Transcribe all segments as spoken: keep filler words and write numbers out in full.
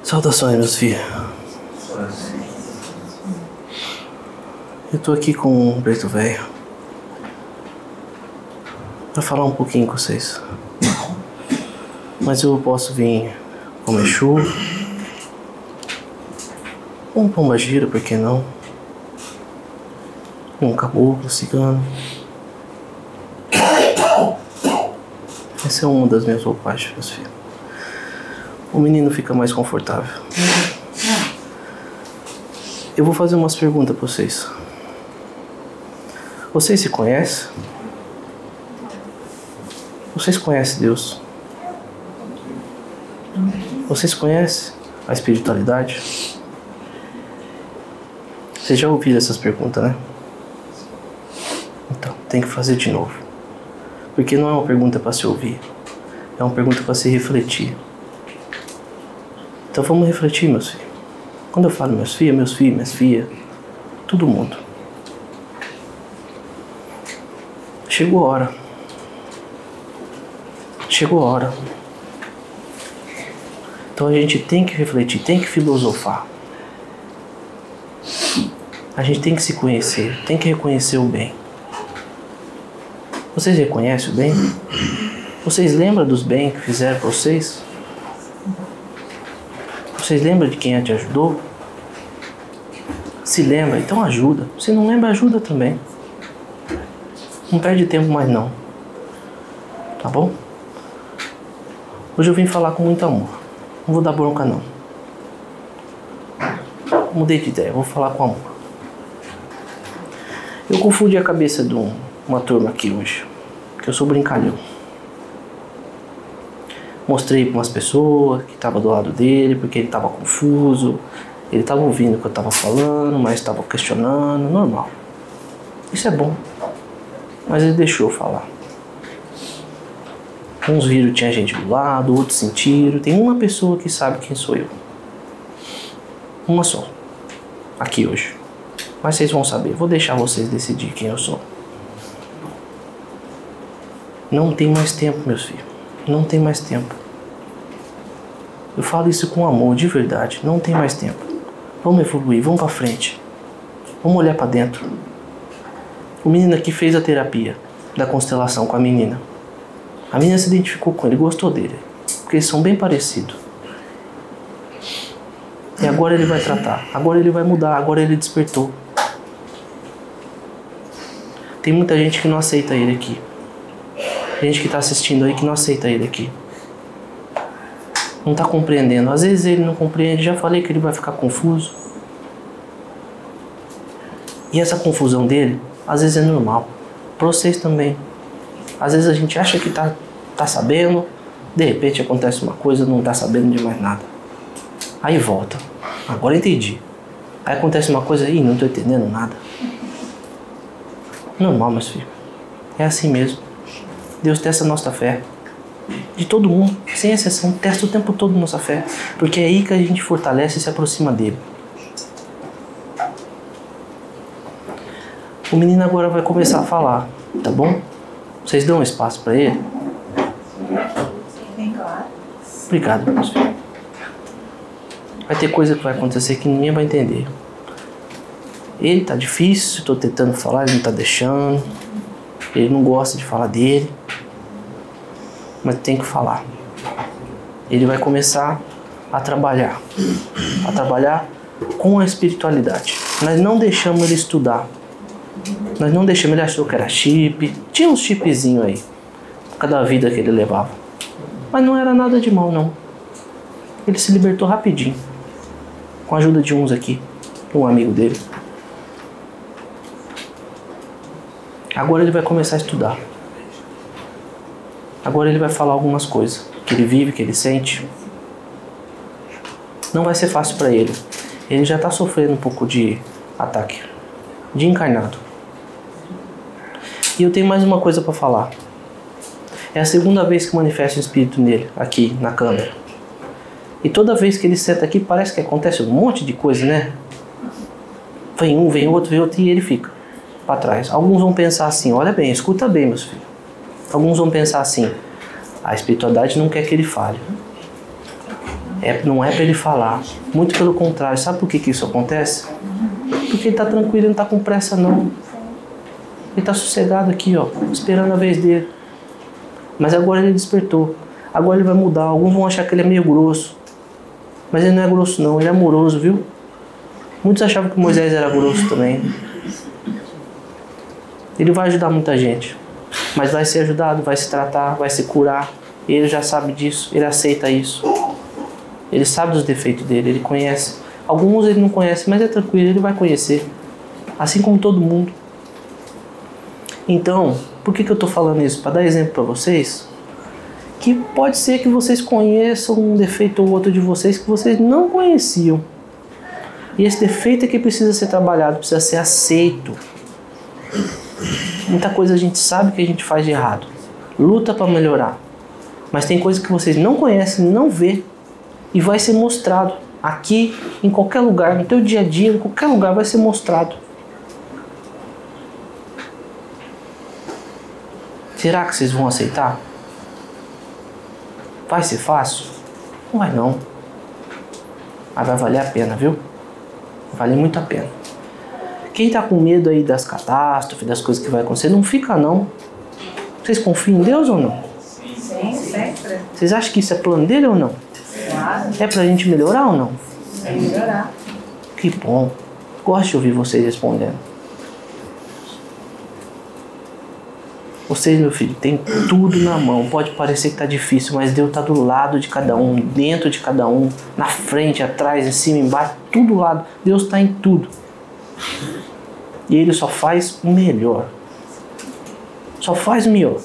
Saudações, meus filhos. Eu tô aqui com o Preto Velho pra falar um pouquinho com vocês. Mas eu posso vir com o Exu, um pombagira, por que não? Um caboclo, cigano. Essa é uma das minhas roupagens, meus filhos. O menino fica mais confortável. Eu vou fazer umas perguntas pra vocês. Vocês se conhecem? Vocês conhecem Deus? Vocês conhecem a espiritualidade? Vocês já ouviram essas perguntas, né? Então, tem que fazer de novo. Porque não é uma pergunta para se ouvir. É uma pergunta para se refletir. Então vamos refletir, meus filhos. Quando eu falo meus filhos, meus filhos, minhas filhas, todo mundo. Chegou a hora. Chegou a hora. Então a gente tem que refletir, tem que filosofar. A gente tem que se conhecer, tem que reconhecer o bem. Vocês reconhecem o bem? Vocês lembram dos bens que fizeram para vocês? Vocês lembram de quem te ajudou? Se lembra, então ajuda. Se não lembra, ajuda também. Não perde tempo mais não. Tá bom? Hoje eu vim falar com muito amor. Não vou dar bronca não. Mudei de ideia, vou falar com amor. Eu confundi a cabeça de um, uma turma aqui hoje. Que eu sou brincalhão. Mostrei para umas pessoas que estavam do lado dele, porque ele estava confuso. Ele estava ouvindo o que eu estava falando, mas estava questionando, normal. Isso é bom. Mas ele deixou eu falar. Uns viram que tinha gente do lado, outros sentiram. Tem uma pessoa que sabe quem sou eu. Uma só. Aqui hoje. Mas vocês vão saber. Vou deixar vocês decidir quem eu sou. Não tem mais tempo, meus filhos. Não tem mais tempo. Eu falo isso com amor, de verdade. Não tem mais tempo. Vamos evoluir, vamos pra frente. Vamos olhar pra dentro. O menino aqui fez a terapia da constelação com a menina. A menina se identificou com ele, gostou dele. Porque eles são bem parecidos. E agora ele vai tratar. Agora ele vai mudar. Agora ele despertou. Tem muita gente que não aceita ele aqui. Gente que está assistindo aí que não aceita ele aqui. Não está compreendendo. Às vezes ele não compreende. Já falei que ele vai ficar confuso. E essa confusão dele, às vezes é normal. Para vocês também. Às vezes a gente acha que está tá sabendo. De repente acontece uma coisa, não está sabendo de mais nada. Aí volta. Agora entendi. Aí acontece uma coisa aí, não estou entendendo nada. Normal, meus filhos. É assim mesmo. Deus testa a nossa fé. De todo mundo, sem exceção, testa o tempo todo a nossa fé. Porque é aí que a gente fortalece e se aproxima dele. O menino agora vai começar a falar, tá bom? Vocês dão espaço para ele? Sim, claro. Obrigado, meus filhos. Vai ter coisa que vai acontecer que ninguém vai entender. Ele tá difícil, estou tentando falar, ele não tá deixando. Ele não gosta de falar dele. Mas tem que falar. Ele vai começar a trabalhar. A trabalhar com a espiritualidade. Nós não deixamos ele estudar. Nós não deixamos, ele achou que era chip. Tinha uns chipzinhos aí. Por causa da vida que ele levava. Mas não era nada de mal, não. Ele se libertou rapidinho. Com a ajuda de uns aqui. Um amigo dele. Agora ele vai começar a estudar. Agora ele vai falar algumas coisas que ele vive, que ele sente. Não vai ser fácil para ele. Ele já está sofrendo um pouco de ataque. De encarnado. E eu tenho mais uma coisa para falar. É a segunda vez que manifesta o espírito nele, aqui na câmera. E toda vez que ele senta aqui, parece que acontece um monte de coisa, né? Vem um, vem outro, vem outro, e ele fica para trás. Alguns vão pensar assim, olha bem, escuta bem, meus filhos. Alguns vão pensar assim, a espiritualidade não quer que ele fale. É, não é para ele falar. Muito pelo contrário. Sabe por que, que isso acontece? Porque ele está tranquilo, ele não está com pressa não. Ele está sossegado aqui, ó, esperando a vez dele. Mas agora ele despertou. Agora ele vai mudar. Alguns vão achar que ele é meio grosso. Mas ele não é grosso não, ele é amoroso, viu? Muitos achavam que Moisés era grosso também. Ele vai ajudar muita gente. Mas vai ser ajudado, vai se tratar, vai se curar. Ele já sabe disso, ele aceita isso. Ele sabe dos defeitos dele, ele conhece. Alguns ele não conhece, mas é tranquilo, ele vai conhecer. Assim como todo mundo. Então, por que, que eu estou falando isso? Para dar exemplo para vocês. Que pode ser que vocês conheçam um defeito ou outro de vocês que vocês não conheciam. E esse defeito é que precisa ser trabalhado, precisa ser aceito. Muita coisa a gente sabe que a gente faz de errado. Luta para melhorar. Mas tem coisa que vocês não conhecem, não vê. E vai ser mostrado. Aqui, em qualquer lugar, no teu dia a dia, em qualquer lugar vai ser mostrado. Será que vocês vão aceitar? Vai ser fácil? Não vai não. Mas vai valer a pena, viu? Vale muito a pena. Quem está com medo aí das catástrofes, das coisas que vai acontecer, não fica não. Vocês confiam em Deus ou não? Sim, sempre. Vocês acham que isso é plano dele ou não? Claro. É pra gente melhorar ou não? É melhorar. Que bom. Gosto de ouvir vocês respondendo. Vocês, meu filho, tem tudo na mão. Pode parecer que tá difícil, mas Deus tá do lado de cada um, dentro de cada um, na frente, atrás, em cima, embaixo, tudo do lado. Deus tá em tudo. E Ele só faz o melhor. Só faz o melhor.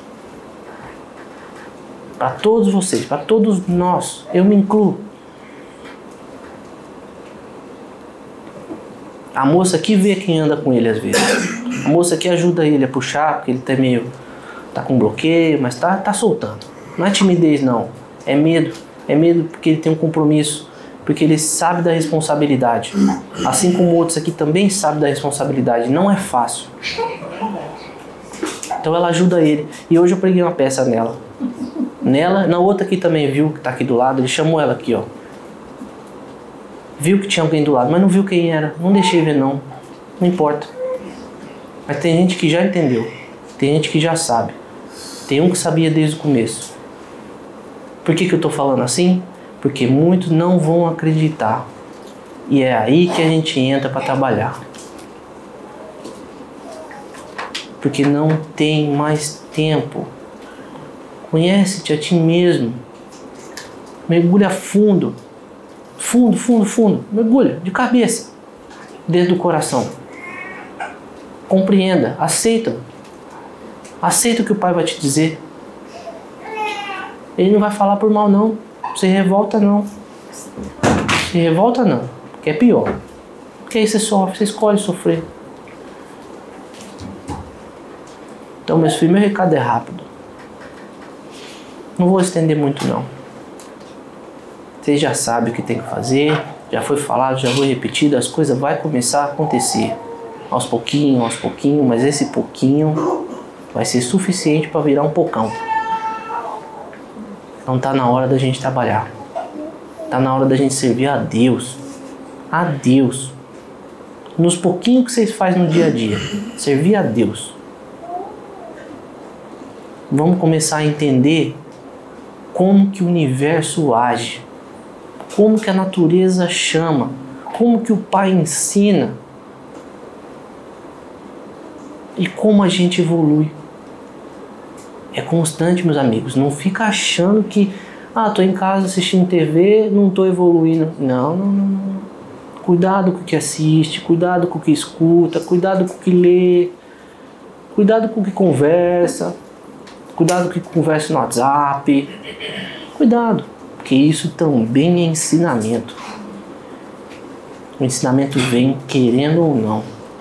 Para todos vocês, para todos nós, eu me incluo. A moça aqui vê quem anda com ele às vezes. A moça aqui ajuda ele a puxar, porque ele tá meio... tá com bloqueio, mas tá, tá soltando. Não é timidez não, é medo. É medo porque ele tem um compromisso, porque ele sabe da responsabilidade. Assim como outros aqui também sabem da responsabilidade. Não é fácil. Então ela ajuda ele. E hoje eu preguei uma peça nela. Nela, na outra aqui também viu, que tá aqui do lado, ele chamou ela aqui, ó. Viu que tinha alguém do lado, mas não viu quem era. Não deixei ver não. Não importa. Mas tem gente que já entendeu. Tem gente que já sabe. Tem um que sabia desde o começo. Por que que eu tô falando assim? Porque muitos não vão acreditar. E é aí que a gente entra para trabalhar. Porque não tem mais tempo. Conhece-te a ti mesmo. Mergulha fundo. Fundo, fundo, fundo. Mergulha de cabeça. Dentro do coração. Compreenda. Aceita. Aceita o que o Pai vai te dizer. Ele não vai falar por mal não. Se revolta não. Se revolta não. Que é pior. Porque aí você sofre. Você escolhe sofrer. Então, meus filhos, meu recado é rápido. Não vou estender muito não. Vocês já sabem o que tem que fazer. Já foi falado, já foi repetido. As coisas vão começar a acontecer. Aos pouquinhos, aos pouquinhos. Mas esse pouquinho vai ser suficiente para virar um pocão. Então tá na hora da gente trabalhar. Tá na hora da gente servir a Deus. A Deus. Nos pouquinhos que vocês fazem no dia a dia. Servir a Deus. Vamos começar a entender como que o universo age, como que a natureza chama, como que o Pai ensina e como a gente evolui. É constante, meus amigos. Não fica achando que ah, tô em casa assistindo T V, não tô evoluindo. Não, não, não, não. Cuidado com o que assiste, cuidado com o que escuta, cuidado com o que lê, cuidado com o que conversa. Cuidado que conversa no WhatsApp. Cuidado, porque isso também é ensinamento. O ensinamento vem querendo ou não.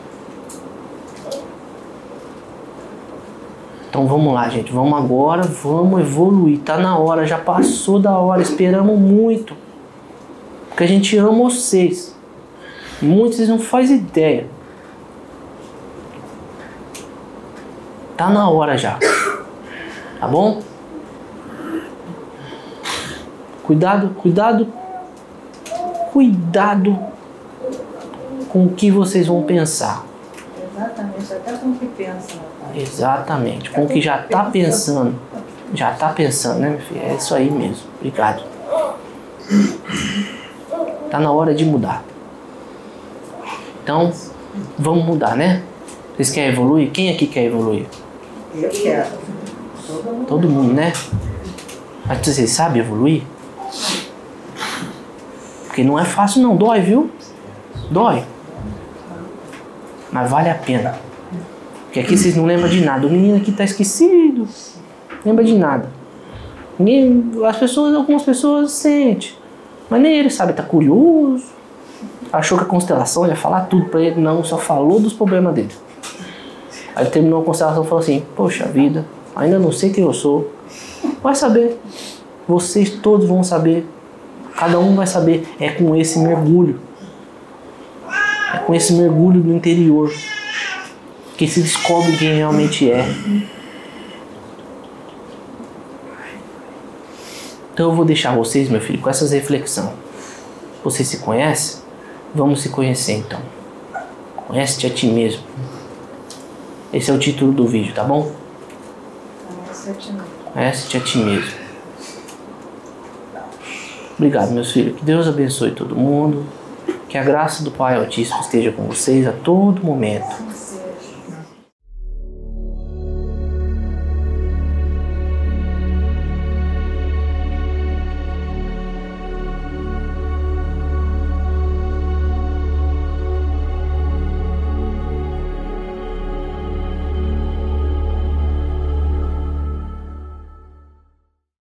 Então vamos lá, gente. Vamos agora, vamos evoluir. Tá na hora, já passou da hora. Esperamos muito. Porque a gente ama vocês. Muitos vocês não fazem ideia. Tá na hora já. Tá bom? Cuidado, cuidado, cuidado com o que vocês vão pensar. Exatamente, até com o que pensa, meu pai. Exatamente, com o que já está pensando. Já está pensando, né, meu filho? É isso aí mesmo. Obrigado. Tá na hora de mudar. Então, vamos mudar, né? Vocês querem evoluir? Quem aqui quer evoluir? Eu quero. Todo mundo. Todo mundo, né? Mas vocês sabem evoluir? Porque não é fácil não, dói, viu? Dói. Mas vale a pena. Porque aqui vocês não lembram de nada. O menino aqui tá esquecido. Não lembra de nada. Ninguém, as pessoas, algumas pessoas sentem. Mas nem ele sabe, tá curioso. Achou que a constelação ia falar tudo pra ele. Não, só falou dos problemas dele. Aí ele terminou a constelação e falou assim: poxa vida, ainda não sei quem eu sou. Vai saber. Vocês todos vão saber. Cada um vai saber. É com esse mergulho. É com esse mergulho do interior que se descobre quem realmente é. Então eu vou deixar vocês, meu filho, com essas reflexões. Vocês se conhecem? Vamos se conhecer então. Conhece-te a ti mesmo. Esse é o título do vídeo, tá bom? Conhece-te a ti mesmo. Obrigado, meus filhos. Que Deus abençoe todo mundo. Que a graça do Pai Altíssimo esteja com vocês a todo momento.